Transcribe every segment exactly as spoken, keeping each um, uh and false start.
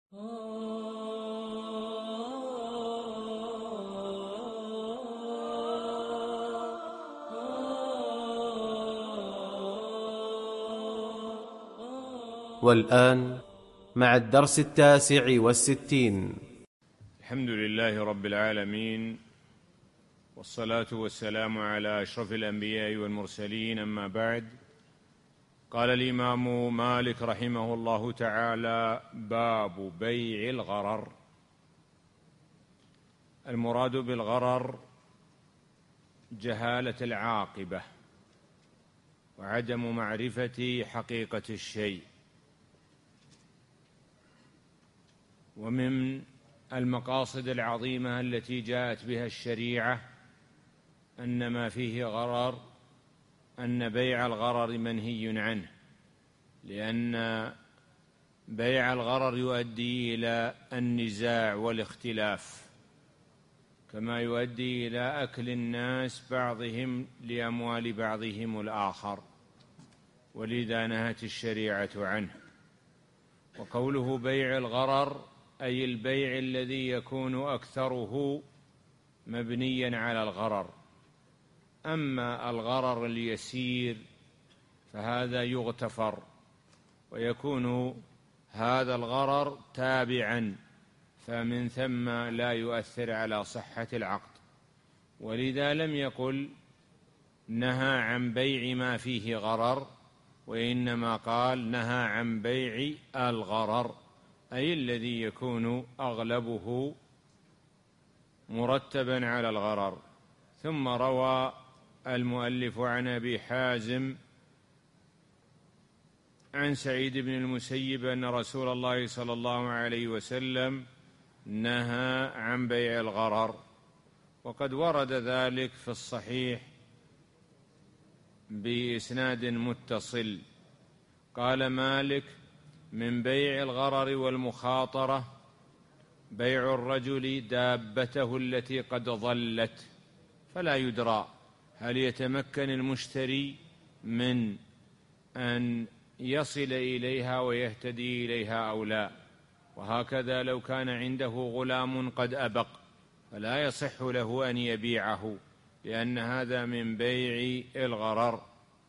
والآن مع الدرس التاسع والستين. الحمد لله رب العالمين، والصلاة والسلام على أشرف الأنبياء والمرسلين، أما بعد. قال الإمام مالك رحمه الله تعالى: باب بيع الغرر. المراد بالغرر جهالة العاقبة وعدم معرفة حقيقة الشيء. ومن المقاصد العظيمة التي جاءت بها الشريعة أن ما فيه غرر أن بيع الغرر منهي عنه، لأن بيع الغرر يؤدي إلى النزاع والاختلاف، كما يؤدي إلى أكل الناس بعضهم لأموال بعضهم الآخر، ولذا نهت الشريعة عنه. وقوله بيع الغرر أي البيع الذي يكون أكثره مبنيا على الغرر. أما الغرر اليسير فهذا يغتفر، ويكون هذا الغرر تابعا، فمن ثم لا يؤثر على صحة العقد. ولذا لم يقل نهى عن بيع ما فيه غرر، وإنما قال نهى عن بيع الغرر، أي الذي يكون أغلبه مرتبا على الغرر. ثم روى المؤلف عن أبي حازم عن سعيد بن المسيب أن رسول الله صلى الله عليه وسلم نهى عن بيع الغرر، وقد ورد ذلك في الصحيح بإسناد متصل. قال مالك: من بيع الغرر والمخاطرة بيع الرجل دابته التي قد ضلت، فلا يدرى هل يتمكن المشتري من أن يصل إليها ويهتدي إليها أو لا. وهكذا لو كان عنده غلام قد أبق فلا يصح له أن يبيعه، لأن هذا من بيع الغرر.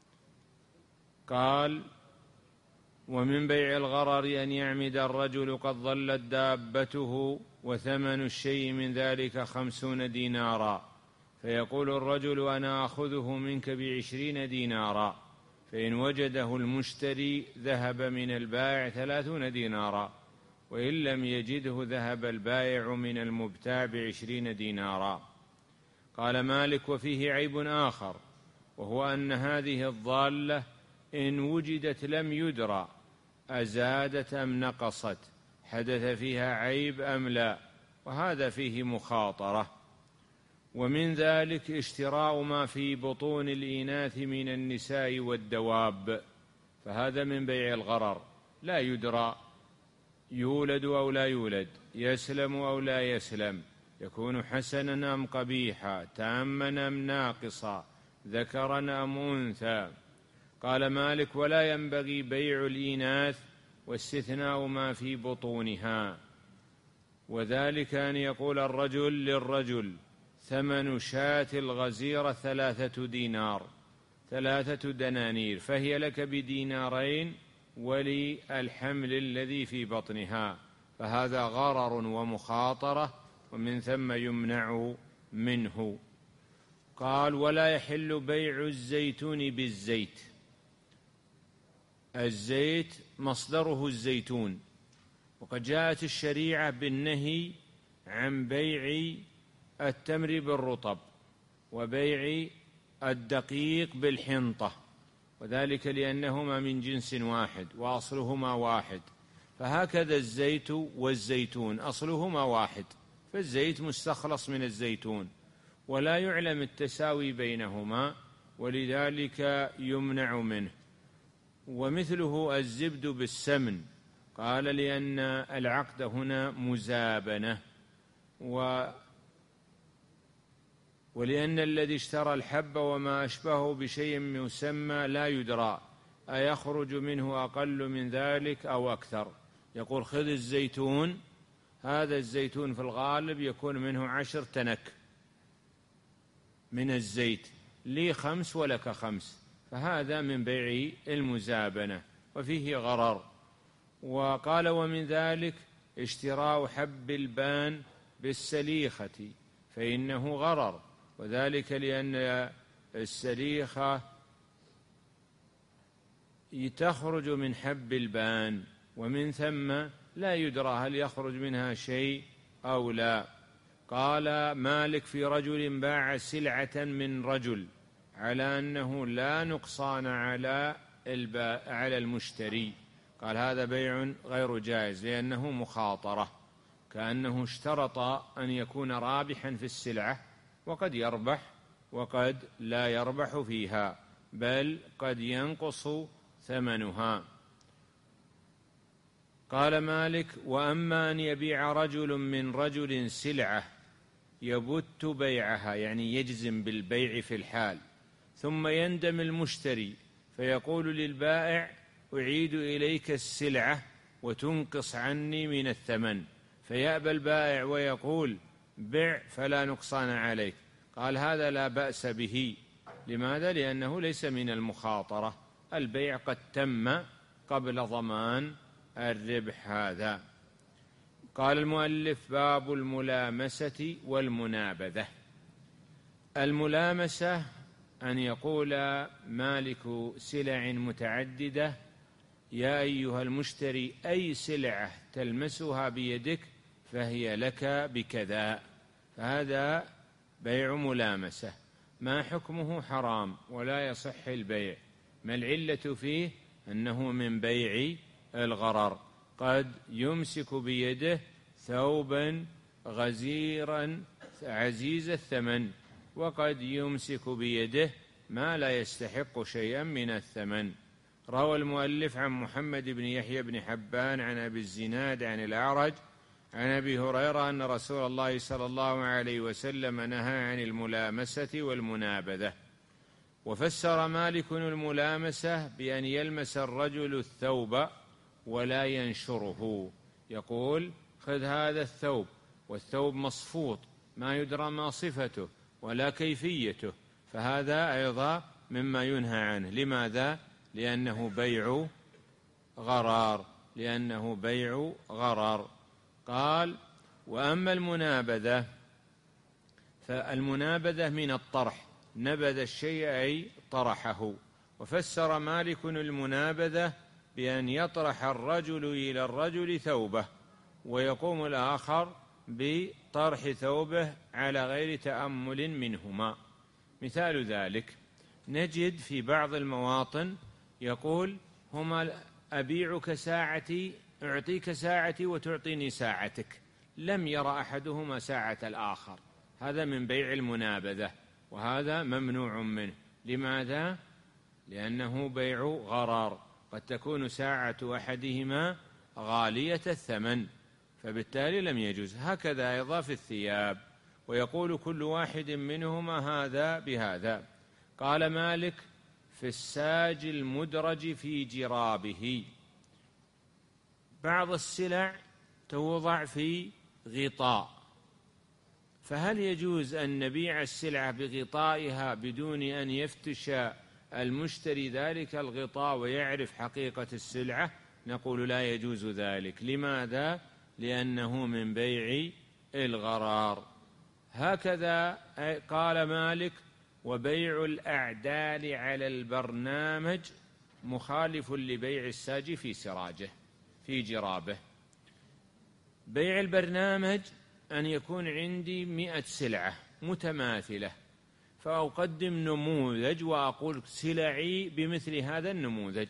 قال: ومن بيع الغرر أن يعمد الرجل قد ضلت دابته وثمن الشيء من ذلك خمسون دينارا، فيقول الرجل: أنا أخذه منك بعشرين دينارا، فإن وجده المشتري ذهب من البائع ثلاثون دينارا، وإن لم يجده ذهب البائع من المبتاع بعشرين دينارا. قال مالك: وفيه عيب آخر، وهو أن هذه الضالة إن وجدت لم يدرى أزادت أم نقصت، حدث فيها عيب أم لا، وهذا فيه مخاطرة. ومن ذلك اشتراء ما في بطون الإناث من النساء والدواب، فهذا من بيع الغرر، لا يدرى يولد أو لا يولد، يسلم أو لا يسلم، يكون حسنا أم قبيحا، تاما أم ناقصا، ذكرا أم أنثى. قال مالك: ولا ينبغي بيع الإناث واستثناء ما في بطونها، وذلك أن يقول الرجل للرجل: ثمن شاة الغزيرة ثلاثة دينار، ثلاثة دنانير، فهي لك بدينارين وللحمل الذي في بطنها، فهذا غرر ومخاطرة، ومن ثم يمنع منه. قال: ولا يحل بيع الزيتون بالزيت. الزيت مصدره الزيتون، وقد جاءت الشريعة بالنهي عن بيع التمر بالرطب وبيع الدقيق بالحنطة، وذلك لأنهما من جنس واحد وأصلهما واحد. فهكذا الزيت والزيتون أصلهما واحد، فالزيت مستخلص من الزيتون، ولا يعلم التساوي بينهما، ولذلك يمنع منه. ومثله الزبد بالسمن، قال: لأن العقد هنا مزابنة، و ولأن الذي اشترى الحب وما أشبهه بشيء يسمى لا يدرى أيخرج منه أقل من ذلك أو أكثر، يقول خذ الزيتون، هذا الزيتون في الغالب يكون منه عشر تنك من الزيت، لي خمس ولك خمس، فهذا من بيع المزابنة وفيه غرر. وقال ومن ذلك اشتراء حب البان بالسليخة فإنه غرر، وذلك لأن السليخة تخرج من حب البان، ومن ثم لا يدرى هل يخرج منها شيء أو لا. قال مالك في رجل باع سلعة من رجل على أنه لا نقصان على على المشتري، قال هذا بيع غير جائز لأنه مخاطرة، كأنه اشترط أن يكون رابحا في السلعة، وقد يربح وقد لا يربح فيها، بل قد ينقص ثمنها. قال مالك وأما أن يبيع رجل من رجل سلعة يبت بيعها، يعني يجزم بالبيع في الحال، ثم يندم المشتري فيقول للبائع أعيد إليك السلعة وتنقص عني من الثمن، فيأبى البائع ويقول بع فلا نقصان عليك، قال هذا لا بأس به. لماذا؟ لأنه ليس من المخاطرة، البيع قد تم قبل ضمان الربح هذا. قال المؤلف باب الملامسة والمنابذة. الملامسة أن يقول مالك سلع متعددة يا أيها المشتري أي سلعة تلمسها بيدك فهي لك بكذا، فهذا بيع ملامسة. ما حكمه؟ حرام ولا يصح البيع. ما العلة فيه؟ أنه من بيع الغرر، قد يمسك بيده ثوبا غزيرا عزيز الثمن، وقد يمسك بيده ما لا يستحق شيئا من الثمن. روى المؤلف عن محمد بن يحيى بن حبان عن أبي الزناد عن الأعرج عن أبي هريرة أن رسول الله صلى الله عليه وسلم نهى عن الملامسة والمنابذة. وفسر مالك الملامسة بأن يلمس الرجل الثوب ولا ينشره، يقول خذ هذا الثوب، والثوب مصفوط ما يدرى ما صفته ولا كيفيته، فهذا أيضا مما ينهى عنه. لماذا؟ لأنه بيع غرار، لأنه بيع غرار. قال وأما المنابذة فالمنابذة من الطرح، نبذ الشيء أي طرحه. وفسر مالك المنابذة بأن يطرح الرجل إلى الرجل ثوبه ويقوم الآخر بطرح ثوبه على غير تأمل منهما. مثال ذلك نجد في بعض المواطن يقول هما أبيعك ساعتي، أعطيك ساعتي وتعطيني ساعتك، لم يرى أحدهما ساعة الآخر، هذا من بيع المنابذة، وهذا ممنوع منه. لماذا؟ لأنه بيع غرار، قد تكون ساعة أحدهما غالية الثمن، فبالتالي لم يجوز. هكذا أيضا في الثياب، ويقول كل واحد منهما هذا بهذا. قال مالك في الساج المدرج في جرابه، بعض السلع توضع في غطاء، فهل يجوز أن نبيع السلعة بغطائها بدون أن يفتش المشتري ذلك الغطاء ويعرف حقيقة السلعة؟ نقول لا يجوز ذلك. لماذا؟ لأنه من بيع الغرار. هكذا قال مالك وبيع الأعدال على البرنامج مخالف لبيع الساج في سراجه في جرابه. بيع البرنامج أن يكون عندي مئة سلعة متماثلة، فأقدم نموذج وأقول سلعي بمثل هذا النموذج،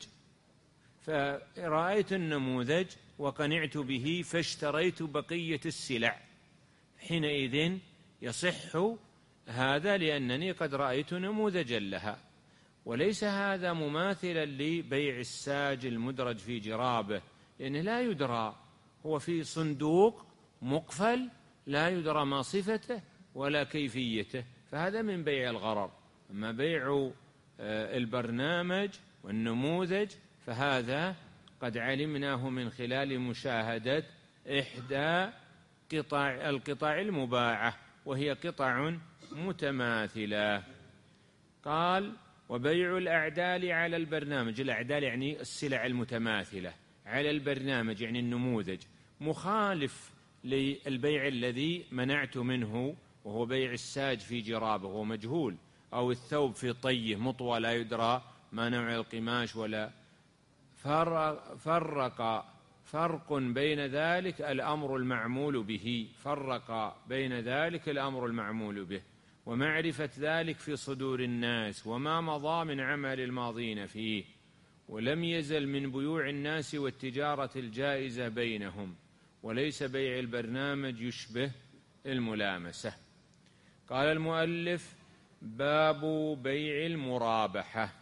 فرأيت النموذج وقنعت به فاشتريت بقية السلع، حينئذ يصح هذا لأنني قد رأيت نموذجا لها. وليس هذا مماثلا لبيع الساج المدرج في جرابه، لأنه لا يدرى، هو في صندوق مقفل لا يدرى ما صفته ولا كيفيته، فهذا من بيع الغرر. أما بيع البرنامج والنموذج فهذا قد علمناه من خلال مشاهدة إحدى قطع القطع المباعة، وهي قطع متماثلة. قال: وبيع الأعدال على البرنامج. الأعدال يعني السلع المتماثلة، على البرنامج يعني النموذج، مخالف للبيع الذي منعت منه، وهو بيع الساج في جرابه وهو مجهول، أو الثوب في طيه مطوى لا يدرى ما نوع القماش. ولا فرق, فرق فرق بين ذلك الأمر المعمول به فرق بين ذلك الأمر المعمول به ومعرفة ذلك في صدور الناس وما مضى من عمل الماضين فيه، ولم يزل من بيوع الناس والتجارة الجائزة بينهم، وليس بيع البرنامج يشبه الملامسة. قال المؤلف: باب بيع المرابحة.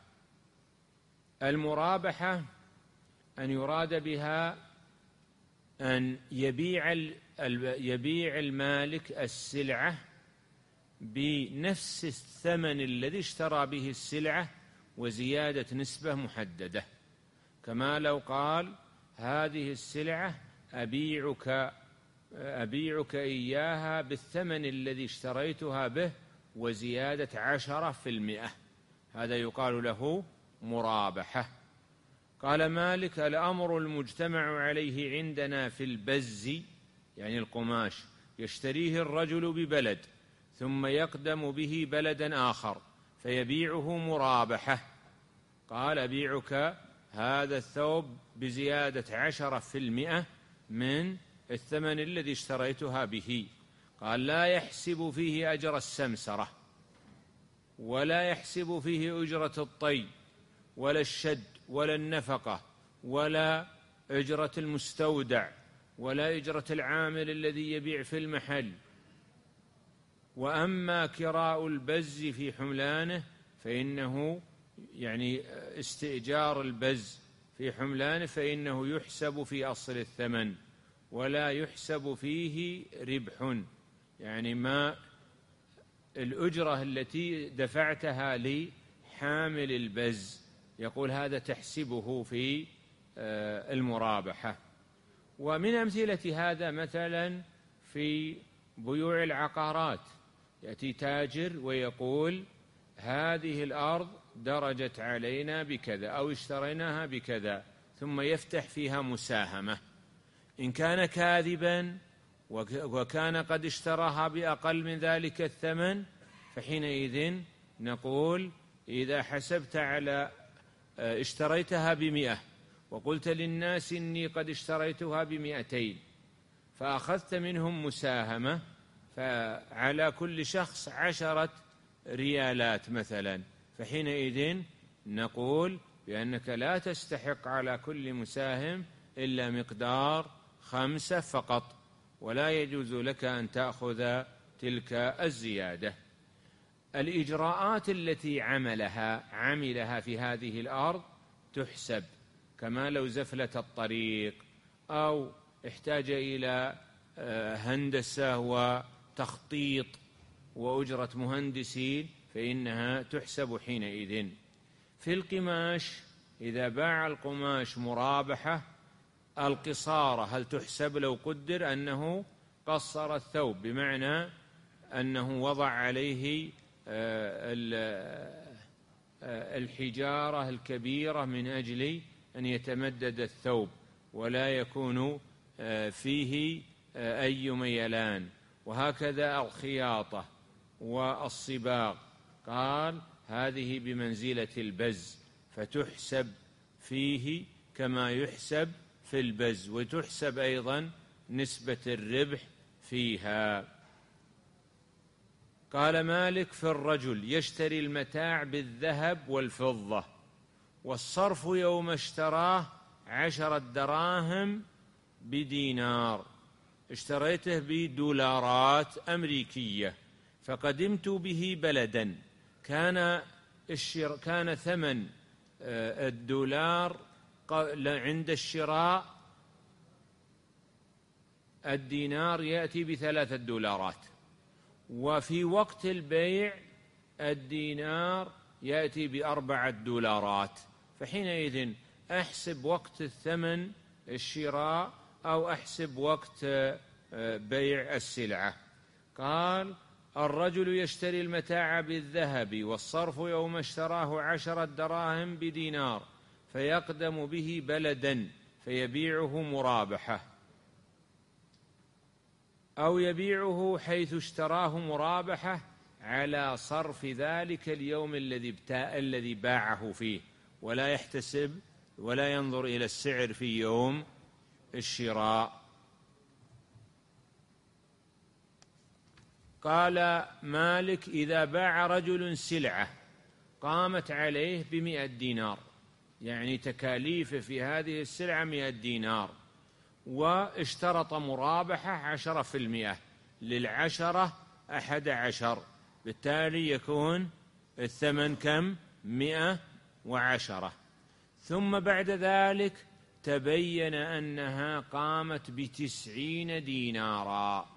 المرابحة أن يراد بها أن يبيع يبيع المالك السلعة بنفس الثمن الذي اشترى به السلعة وزيادة نسبة محددة، كما لو قال: هذه السلعة أبيعك أبيعك إياها بالثمن الذي اشتريتها به وزيادة عشرة في المئة، هذا يقال له مرابحة. قال مالك: الأمر المجتمع عليه عندنا في البز، يعني القماش، يشتريه الرجل ببلد ثم يقدم به بلدا آخر فيبيعه مرابحة. قال: أبيعك هذا الثوب بزيادة عشرة في المئة من الثمن الذي اشتريتها به. قال: لا يحسب فيه أجر السمسرة، ولا يحسب فيه أجرة الطي، ولا الشد، ولا النفقة، ولا أجرة المستودع، ولا أجرة العامل الذي يبيع في المحل. وأما كراء البز في حملانه فإنه يعني استئجار البز في حملانه فإنه يحسب في أصل الثمن ولا يحسب فيه ربح، يعني ما الأجرة التي دفعتها لحامل البز، يقول هذا تحسبه في المرابحة. ومن أمثلة هذا مثلا في بيوع العقارات، يأتي تاجر ويقول: هذه الأرض درجت علينا بكذا أو اشتريناها بكذا، ثم يفتح فيها مساهمة. إن كان كاذبا وكان قد اشتراها بأقل من ذلك الثمن فحينئذ نقول: إذا حسبت على اشتريتها بمئة وقلت للناس إني قد اشتريتها بمئتين فأخذت منهم مساهمة، فعلى كل شخص عشرة ريالات مثلا، فحينئذ نقول بأنك لا تستحق على كل مساهم إلا مقدار خمسة فقط، ولا يجوز لك أن تأخذ تلك الزيادة. الإجراءات التي عملها عملها في هذه الأرض تحسب، كما لو زفلة الطريق أو احتاج إلى هندسة وتخطيط وأجرة مهندسين فإنها تحسب حينئذ. في القماش إذا باع القماش مرابحة، القصارى هل تحسب لو قدر أنه قصر الثوب، بمعنى أنه وضع عليه الحجارة الكبيرة من أجل أن يتمدد الثوب ولا يكون فيه أي ميلان، وهكذا الخياطة والصباغ. قال: هذه بمنزلة البز، فتحسب فيه كما يحسب في البز، وتحسب أيضا نسبة الربح فيها. قال مالك: في الرجل يشتري المتاع بالذهب والفضة، والصرف يوم اشتراه عشرة دراهم بدينار، اشتريته بدولارات أمريكية، فقدمت به بلدا، كان الشر... كان ثمن الدولار عند الشراء الدينار يأتي بثلاثة دولارات، وفي وقت البيع الدينار يأتي بأربعة دولارات، فحينئذ أحسب وقت الثمن الشراء أو أحسب وقت بيع السلعة؟ قال: الرجل يشتري المتاع بالذهب، والصرف يوم اشتراه عشرة دراهم بدينار، فيقدم به بلدا فيبيعه مرابحة، أو يبيعه حيث اشتراه مرابحة على صرف ذلك اليوم الذي الذي باعه فيه، ولا يحتسب ولا ينظر إلى السعر في يوم الشراء. قال مالك: إذا باع رجل سلعة قامت عليه بمئة دينار، يعني تكاليفه في هذه السلعة مئة دينار، واشترط مرابحة عشرة في المئة، للعشرة أحد عشر، بالتالي يكون الثمن كم؟ مئة وعشرة. ثم بعد ذلك تبين أنها قامت بتسعين دينارا،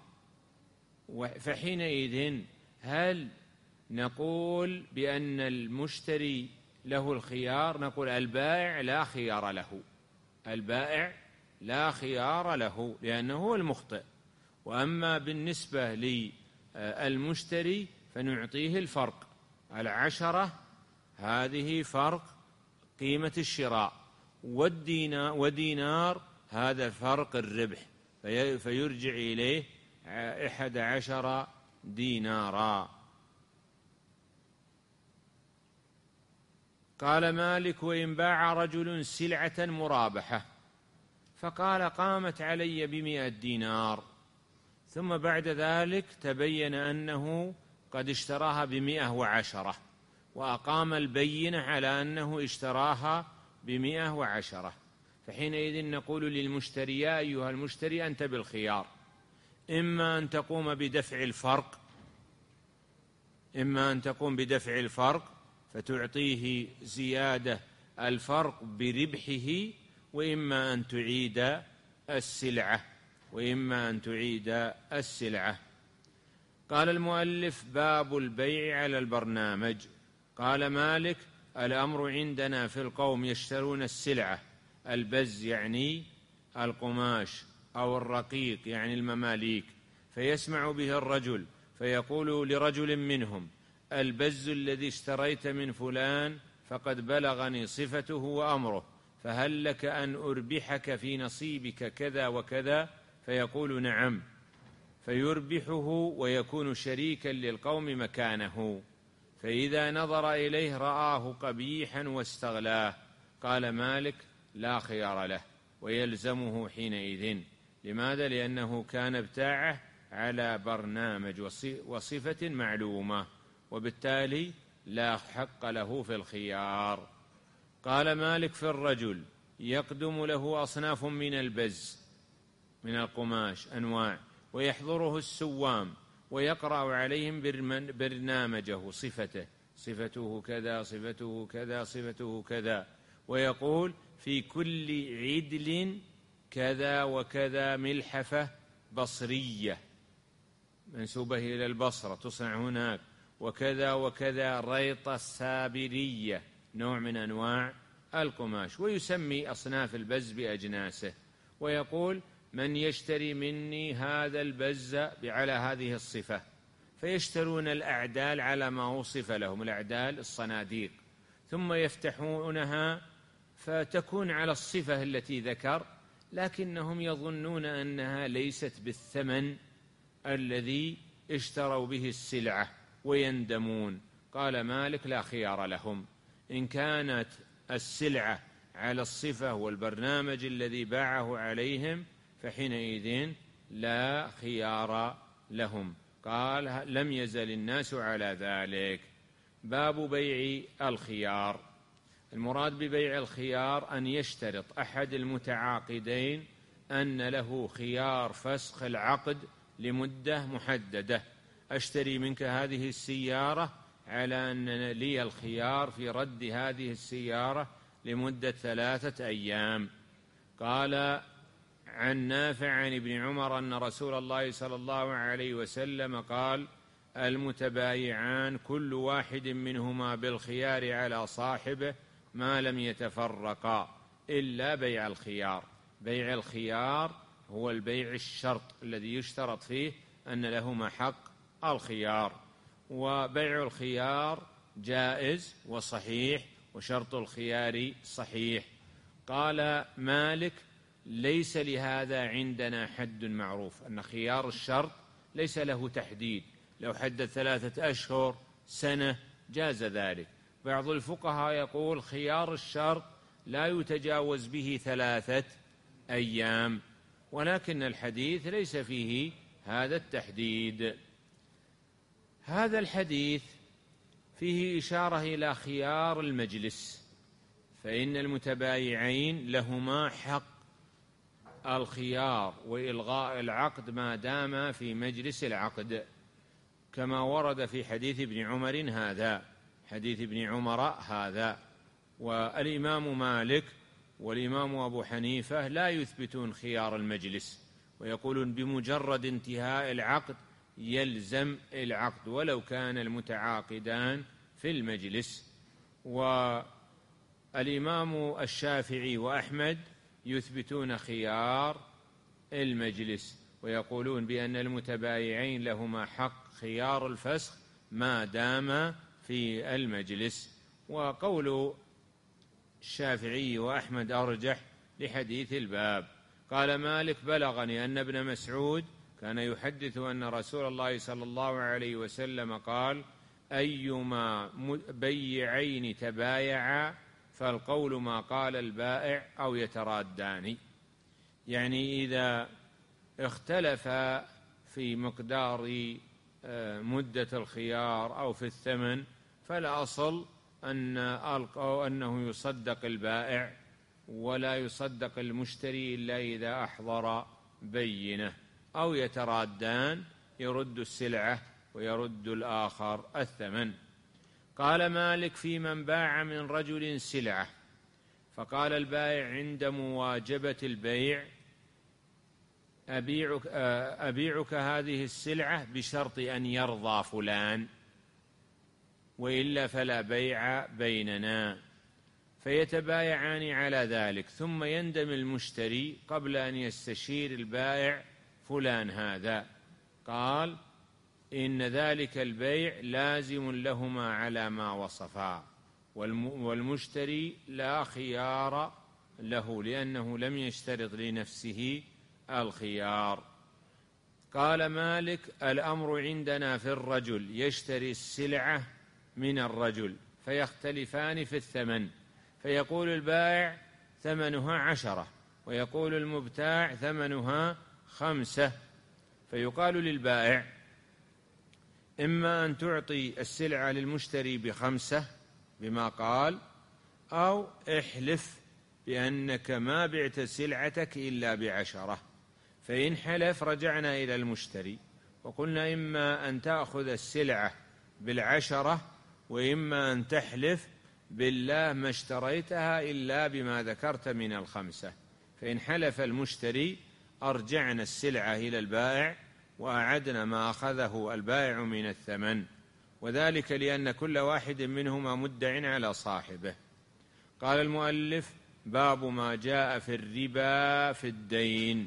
فحينئذ هل نقول بأن المشتري له الخيار؟ نقول البائع لا خيار له، البائع لا خيار له لأنه هو المخطئ. وأما بالنسبة للمشتري فنعطيه الفرق، العشرة هذه فرق قيمة الشراء، والدينار ودينار هذا فرق الربح، فيرجع إليه أحد عشر دينارا. قال مالك: وإن باع رجل سلعة مرابحة فقال قامت علي بمئة دينار، ثم بعد ذلك تبين أنه قد اشتراها بمئة وعشرة، وأقام البينة على أنه اشتراها بمئة وعشرة، فحينئذ نقول للمشتري: يا أيها المشتري أنت بالخيار، إما أن تقوم بدفع الفرق إما أن تقوم بدفع الفرق فتعطيه زيادة الفرق بربحه، وإما أن تعيد السلعة وإما أن تعيد السلعة. قال المؤلف: باب البيع على البرنامج. قال مالك: الأمر عندنا في القوم يشترون السلعة، البز يعني القماش، أو الرقيق يعني المماليك، فيسمع به الرجل فيقول لرجل منهم: البز الذي اشتريت من فلان فقد بلغني صفته وأمره، فهل لك أن أربحك في نصيبك كذا وكذا؟ فيقول: نعم، فيربحه ويكون شريكا للقوم مكانه، فإذا نظر إليه رآه قبيحا واستغلاه. قال مالك: لا خيار له، ويلزمه حينئذ. لماذا؟ لأنه كان ابتاعه على برنامج وصفة معلومة، وبالتالي لا حق له في الخيار. قال مالك: في الرجل يقدم له أصناف من البز من القماش أنواع، ويحضره السوام ويقرأ عليهم برنامجه، صفته صفته كذا صفته كذا صفته كذا، ويقول: في كل عدل كذا وكذا ملحفة بصرية منسوبة إلى البصرة تصنع هناك، وكذا وكذا ريطة سابرية نوع من أنواع القماش، ويسمي أصناف البز بأجناسه، ويقول: من يشتري مني هذا البز على هذه الصفة، فيشترون الأعدال على ما وصف لهم، الأعدال الصناديق، ثم يفتحونها فتكون على الصفة التي ذكر، لكنهم يظنون أنها ليست بالثمن الذي اشتروا به السلعة ويندمون. قال مالك: لا خيار لهم، إن كانت السلعة على الصفة والبرنامج الذي باعه عليهم فحينئذ لا خيار لهم. قال: لم يزل الناس على ذلك. باب بيع الخيار. المراد ببيع الخيار أن يشترط أحد المتعاقدين أن له خيار فسخ العقد لمدة محددة، أشتري منك هذه السيارة على أن لي الخيار في رد هذه السيارة لمدة ثلاثة أيام. قال عن نافع عن ابن عمر أن رسول الله صلى الله عليه وسلم قال: المتبايعان كل واحد منهما بالخيار على صاحبه ما لم يتفرقا، إلا بيع الخيار. بيع الخيار هو البيع الشرط الذي يشترط فيه أن لهما حق الخيار، وبيع الخيار جائز وصحيح، وشرط الخيار صحيح. قال مالك: ليس لهذا عندنا حد معروف، أن خيار الشرط ليس له تحديد، لو حدد ثلاثة أشهر سنة جاز ذلك. بعض الفقهاء يقول خيار الشرط لا يتجاوز به ثلاثة أيام، ولكن الحديث ليس فيه هذا التحديد. هذا الحديث فيه إشارة إلى خيار المجلس، فإن المتبايعين لهما حق الخيار وإلغاء العقد ما دام في مجلس العقد، كما ورد في حديث ابن عمر هذا حديث ابن عمر هذا. والإمام مالك والإمام أبو حنيفة لا يثبتون خيار المجلس، ويقولون بمجرد انتهاء العقد يلزم العقد ولو كان المتعاقدان في المجلس. والإمام الشافعي وأحمد يثبتون خيار المجلس، ويقولون بأن المتبايعين لهما حق خيار الفسخ ما دام في المجلس. وقول الشافعي وأحمد أرجح لحديث الباب. قال مالك: بلغني أن ابن مسعود كان يحدث أن رسول الله صلى الله عليه وسلم قال: أيما بيعين تبايعا فالقول ما قال البائع أو يترادان. يعني إذا اختلف في مقدار مدة الخيار أو في الثمن، فالأصل أن أنه يصدق البائع ولا يصدق المشتري إلا إذا أحضر بينة، أو يترادان، يرد السلعة ويرد الآخر الثمن. قال مالك: في من باع من رجل سلعة فقال البائع عند مواجبة البيع: أبيعك, أبيعك هذه السلعة بشرط أن يرضى فلان، وإلا فلا بيع بيننا، فيتبايعان على ذلك، ثم يندم المشتري قبل أن يستشير البائع فلان هذا. قال: إن ذلك البيع لازم لهما على ما وصفا، والمشتري لا خيار له لأنه لم يشترط لنفسه الخيار. قال مالك: الأمر عندنا في الرجل يشتري السلعة من الرجل فيختلفان في الثمن، فيقول البائع ثمنها عشرة ويقول المبتاع ثمنها خمسة، فيقال للبائع: إما أن تعطي السلعة للمشتري بخمسة بما قال، أو احلف بأنك ما بعت سلعتك إلا بعشرة. فإن حلف رجعنا إلى المشتري وقلنا: إما أن تأخذ السلعة بالعشرة، وإما أن تحلف بالله ما اشتريتها إلا بما ذكرت من الخمسة. فإن حلف المشتري أرجعنا السلعة إلى البائع وأعدنا ما أخذه البائع من الثمن، وذلك لأن كل واحد منهما مدع على صاحبه. قال المؤلف: باب ما جاء في الربا في الدين.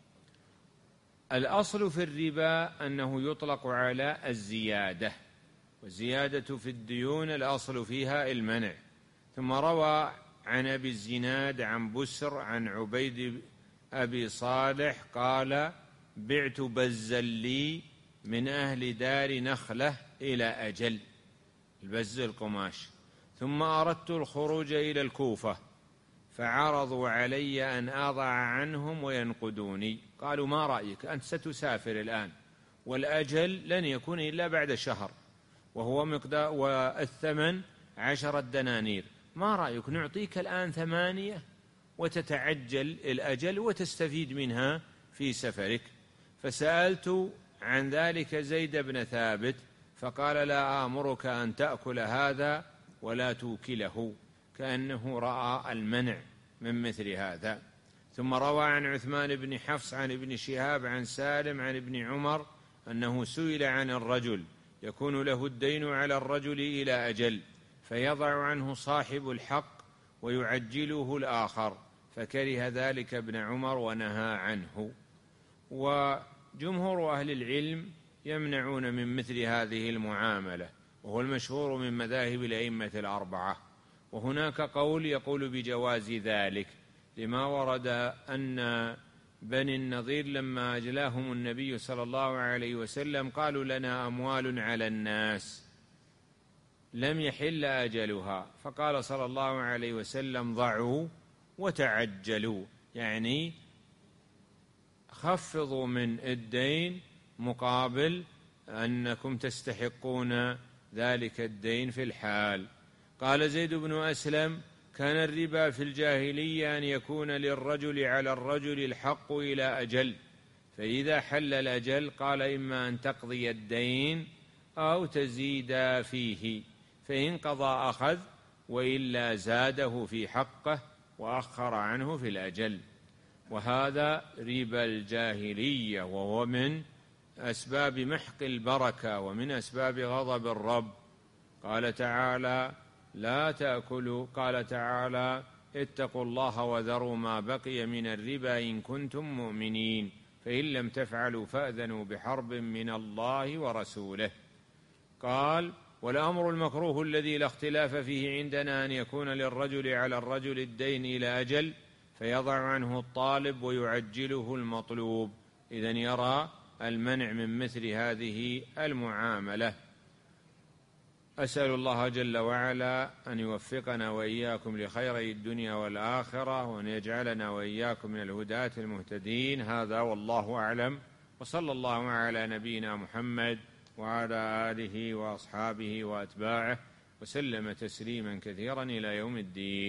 الأصل في الربا أنه يطلق على الزيادة، والزيادة في الديون الأصل فيها المنع. ثم روى عن أبي الزناد عن بسر عن عبيد أبي صالح قال: بعت بزا لي من أهل دار نخلة إلى أجل، البز القماش، ثم أردت الخروج إلى الكوفة فعرضوا علي أن أضع عنهم وينقدوني. قالوا: ما رأيك؟ أنت ستسافر الآن والأجل لن يكون إلا بعد شهر، وهو مقدار والثمن عشرة دنانير، ما رأيك نعطيك الآن ثمانية وتتعجل الأجل وتستفيد منها في سفرك؟ فسألت عن ذلك زيد بن ثابت فقال: لا آمرك أن تأكل هذا ولا توكله، كأنه رأى المنع من مثل هذا. ثم روى عن عثمان بن حفص عن ابن شهاب عن سالم عن ابن عمر أنه سئل عن الرجل يكون له الدين على الرجل إلى أجل فيضع عنه صاحب الحق ويعجله الآخر، فكره ذلك ابن عمر ونهى عنه. وجمهور أهل العلم يمنعون من مثل هذه المعاملة، وهو المشهور من مذاهب الأئمة الأربعة. وهناك قول يقول بجواز ذلك، لما ورد أن بني النضير لما أجلاهم النبي صلى الله عليه وسلم قالوا لنا أموال على الناس لم يحل أجلها، فقال صلى الله عليه وسلم ضعوا وتعجلوا، يعني خفضوا من الدين مقابل أنكم تستحقون ذلك الدين في الحال. قال زيد بن أسلم: كان الربا في الجاهلية أن يكون للرجل على الرجل الحق إلى أجل، فإذا حل الأجل قال إما أن تقضي الدين أو تزيد فيه، فإن قضى أخذ، وإلا زاده في حقه وأخر عنه في الأجل. وهذا ربا الجاهلية، وهو من أسباب محق البركة ومن أسباب غضب الرب. قال تعالى: لا تأكلوا قال تعالى: اتقوا الله وذروا ما بقي من الربا إن كنتم مؤمنين، فإن لم تفعلوا فأذنوا بحرب من الله ورسوله. قال: والأمر المكروه الذي لا اختلاف فيه عندنا أن يكون للرجل على الرجل الدين إلى أجل فيضع عنه الطالب ويعجله المطلوب، إذن يرى المنع من مثل هذه المعاملة. أسأل الله جل وعلا أن يوفقنا وإياكم لخيري الدنيا والآخرة، وأن يجعلنا وإياكم من الهداة المهتدين. هذا والله أعلم، وصلى الله على نبينا محمد وعلى آله وأصحابه وأتباعه وسلم تسليما كثيرا إلى يوم الدين.